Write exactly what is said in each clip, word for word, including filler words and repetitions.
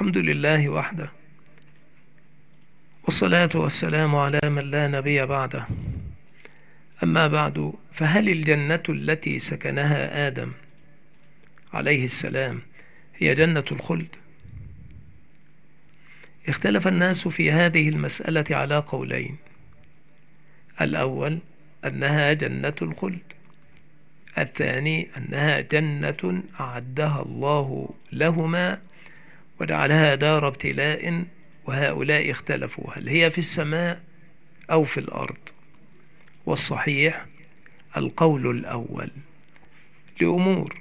الحمد لله وحده، والصلاة والسلام على من لا نبي بعده. أما بعد، فهل الجنة التي سكنها آدم عليه السلام هي جنة الخلد؟ اختلف الناس في هذه المسألة على قولين: الأول أنها جنة الخلد، الثاني أنها جنة أعدها الله لهما وجعلها دار ابتلاء، وهؤلاء اختلفوا هل هي في السماء أو في الأرض. والصحيح القول الأول لأمور.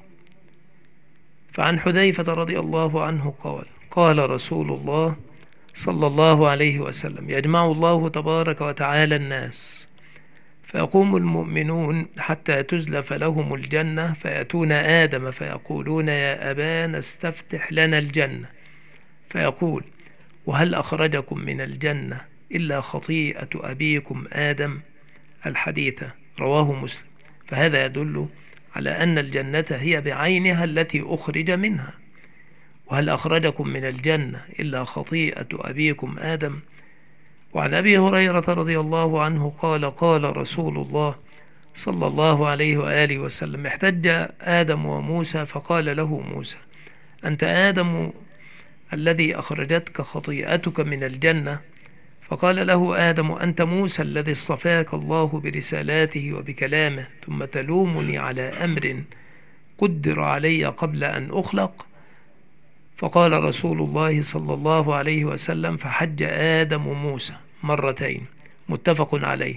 فعن حذيفة رضي الله عنه قال: قال رسول الله صلى الله عليه وسلم: يجمع الله تبارك وتعالى الناس، فيقوم المؤمنون حتى تزلف لهم الجنة، فيأتون آدم فيقولون: يا أبانا استفتح لنا الجنة، فيقول: وهل أخرجكم من الجنة إلا خطيئة أبيكم آدم؟ الحديث رواه مسلم. فهذا يدل على أن الجنة هي بعينها التي أخرج منها. وهل أخرجكم من الجنة إلا خطيئة أبيكم آدم؟ وعن أبي هريرة رضي الله عنه قال: قال رسول الله صلى الله عليه وآله وسلم: احتج آدم وموسى، فقال له موسى: أنت آدم الذي أخرجتك خطيئتك من الجنة؟ فقال له آدم: أنت موسى الذي اصطفاك الله برسالاته وبكلامه، ثم تلومني على أمر قدر علي قبل أن أخلق؟ فقال رسول الله صلى الله عليه وسلم: فحج آدم موسى مرتين، متفق عليه.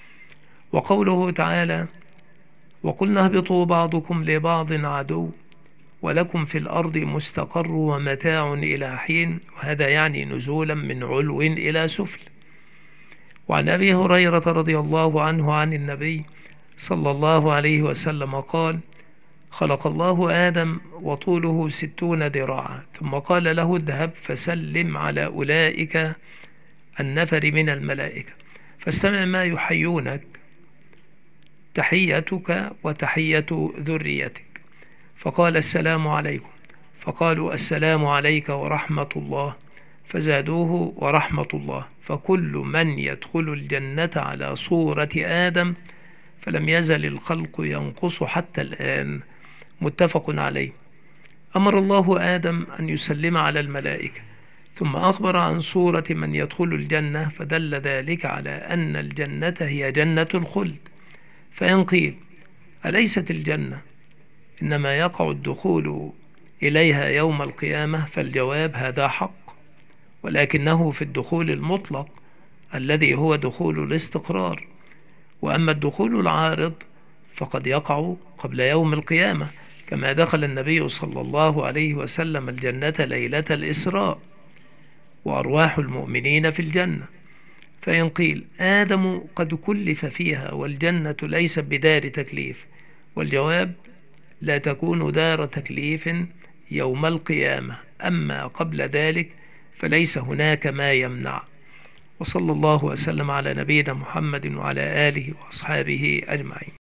وقوله تعالى: وقلنا اهبطوا بعضكم لبعض عدو ولكم في الأرض مستقر ومتاع إلى حين، وهذا يعني نزولا من علو إلى سفل. وعن أبي هريرة رضي الله عنه عن النبي صلى الله عليه وسلم قال: خلق الله آدم وطوله ستون ذراعا، ثم قال له: اذهب فسلم على أولئك النفر من الملائكة، فاستمع ما يحيونك، تحيتك وتحية ذريتك. فقال: السلام عليكم. فقالوا: السلام عليك ورحمة الله. فزادوه: ورحمة الله. فكل من يدخل الجنة على صورة آدم، فلم يزل الخلق ينقص حتى الآن، متفق عليه. أمر الله آدم أن يسلم على الملائكة، ثم أخبر عن صورة من يدخل الجنة، فدل ذلك على أن الجنة هي جنة الخلد. فإن قيل: أليست الجنة إنما يقع الدخول إليها يوم القيامة؟ فالجواب: هذا حق، ولكنه في الدخول المطلق الذي هو دخول الاستقرار. وأما الدخول العارض فقد يقع قبل يوم القيامة، كما دخل النبي صلى الله عليه وسلم الجنة ليلة الإسراء، وأرواح المؤمنين في الجنة. فإن قيل: آدم قد كلف فيها والجنة ليست بدار تكليف، والجواب: لا تكون دار تكليف يوم القيامة، أما قبل ذلك فليس هناك ما يمنع. وصلى الله وسلم على نبينا محمد وعلى آله وأصحابه أجمعين.